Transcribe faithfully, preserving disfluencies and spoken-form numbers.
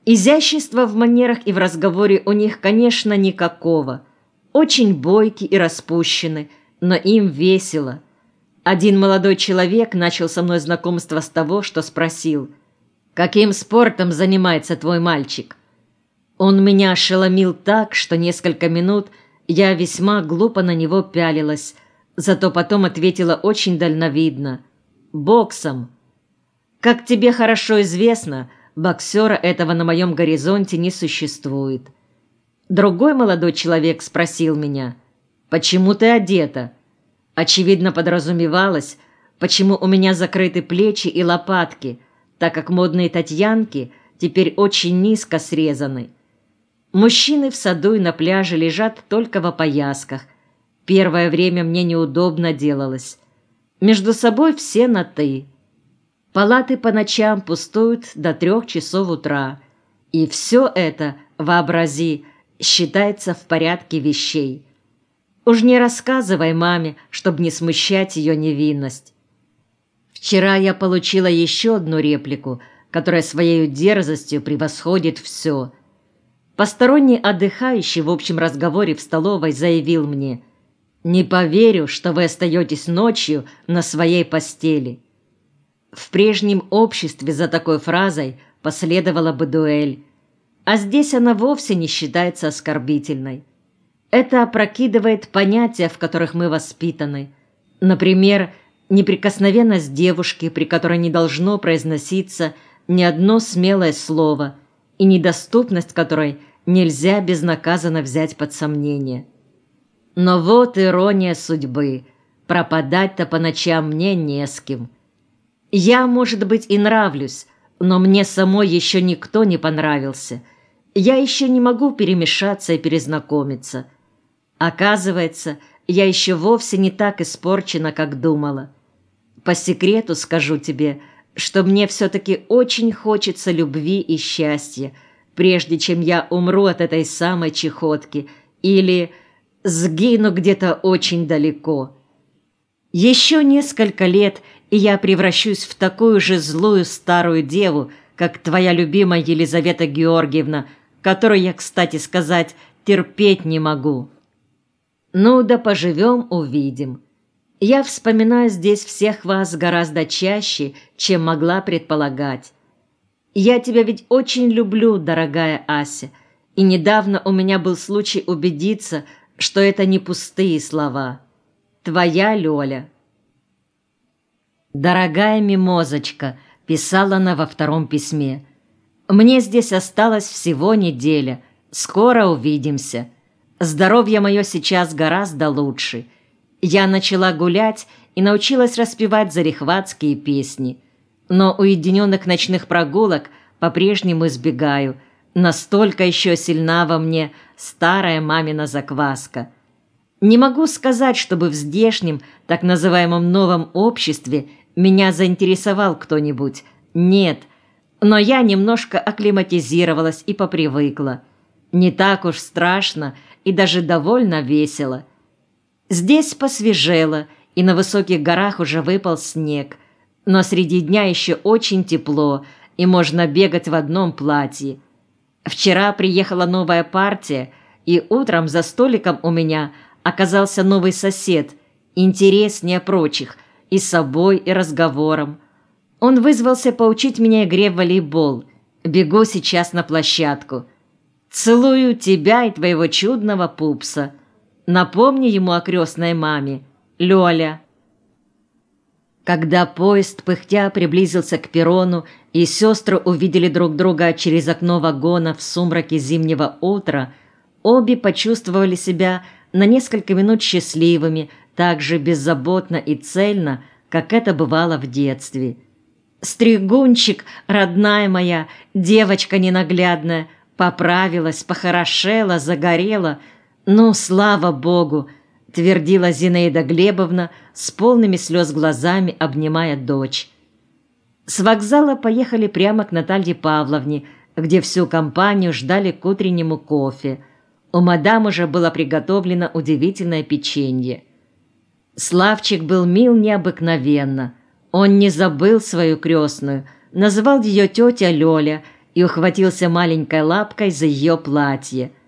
Изящества в манерах и в разговоре у них, конечно, никакого. Очень бойки и распущены, но им весело. Один молодой человек начал со мной знакомство с того, что спросил: «Каким спортом занимается твой мальчик?» Он меня ошеломил так, что несколько минут я весьма глупо на него пялилась, зато потом ответила очень дальновидно: «Боксом». Как тебе хорошо известно, боксера этого на моем горизонте не существует. Другой молодой человек спросил меня: «Почему ты одета?» Очевидно, подразумевалось, почему у меня закрыты плечи и лопатки, так как модные татьянки теперь очень низко срезаны. Мужчины в саду и на пляже лежат только в опоясках. Первое время мне неудобно делалось. Между собой все на «ты». Палаты по ночам пустуют до трех часов утра. И все это, вообрази, считается в порядке вещей. Уж не рассказывай маме, чтобы не смущать ее невинность. Вчера я получила еще одну реплику, которая своей дерзостью превосходит все. Посторонний отдыхающий в общем разговоре в столовой заявил мне: «Не поверю, что вы остаетесь ночью на своей постели». В прежнем обществе за такой фразой последовала бы дуэль, а здесь она вовсе не считается оскорбительной. Это опрокидывает понятия, в которых мы воспитаны. Например, неприкосновенность девушки, при которой не должно произноситься ни одно смелое слово, и недоступность которой нельзя безнаказанно взять под сомнение. Но вот ирония судьбы. Пропадать-то по ночам мне не с кем. Я, может быть, и нравлюсь, но мне самой еще никто не понравился. Я еще не могу перемешаться и перезнакомиться. Оказывается, я еще вовсе не так испорчена, как думала. По секрету скажу тебе, что мне все-таки очень хочется любви и счастья, прежде чем я умру от этой самой чехотки или сгину где-то очень далеко. Еще несколько лет, и я превращусь в такую же злую старую деву, как твоя любимая Елизавета Георгиевна, которую я, кстати сказать, терпеть не могу. Ну да поживем, увидим. Я вспоминаю здесь всех вас гораздо чаще, чем могла предполагать. Я тебя ведь очень люблю, дорогая Ася, и недавно у меня был случай убедиться, что это не пустые слова. Твоя Лёля. «Дорогая мимозочка», — писала она во втором письме, — «мне здесь осталось всего неделя. Скоро увидимся. Здоровье мое сейчас гораздо лучше. Я начала гулять и научилась распевать зарихватские песни. Но уединенных ночных прогулок по-прежнему избегаю. Настолько еще сильна во мне старая мамина закваска. Не могу сказать, чтобы в здешнем, так называемом новом обществе меня заинтересовал кто-нибудь. Нет, но я немножко акклиматизировалась и попривыкла. Не так уж страшно и даже довольно весело. Здесь посвежело, и на высоких горах уже выпал снег, но среди дня еще очень тепло, и можно бегать в одном платье. Вчера приехала новая партия, и утром за столиком у меня оказался новый сосед, интереснее прочих, и собой, и разговором. Он вызвался поучить меня игре в волейбол. Бегу сейчас на площадку. Целую тебя и твоего чудного пупса. Напомни ему о крестной маме. Лёля». Когда поезд, пыхтя, приблизился к перрону, и сестры увидели друг друга через окно вагона в сумраке зимнего утра, обе почувствовали себя на несколько минут счастливыми, так же беззаботно и цельно, как это бывало в детстве. «Стригунчик, родная моя, девочка ненаглядная, поправилась, похорошела, загорела. Ну, слава Богу!» — твердила Зинаида Глебовна, с полными слез глазами обнимая дочь. С вокзала поехали прямо к Наталье Павловне, где всю компанию ждали к утреннему кофе. У мадам уже было приготовлено удивительное печенье. Славчик был мил необыкновенно. Он не забыл свою крестную, называл ее тетя Лёля и ухватился маленькой лапкой за ее платье.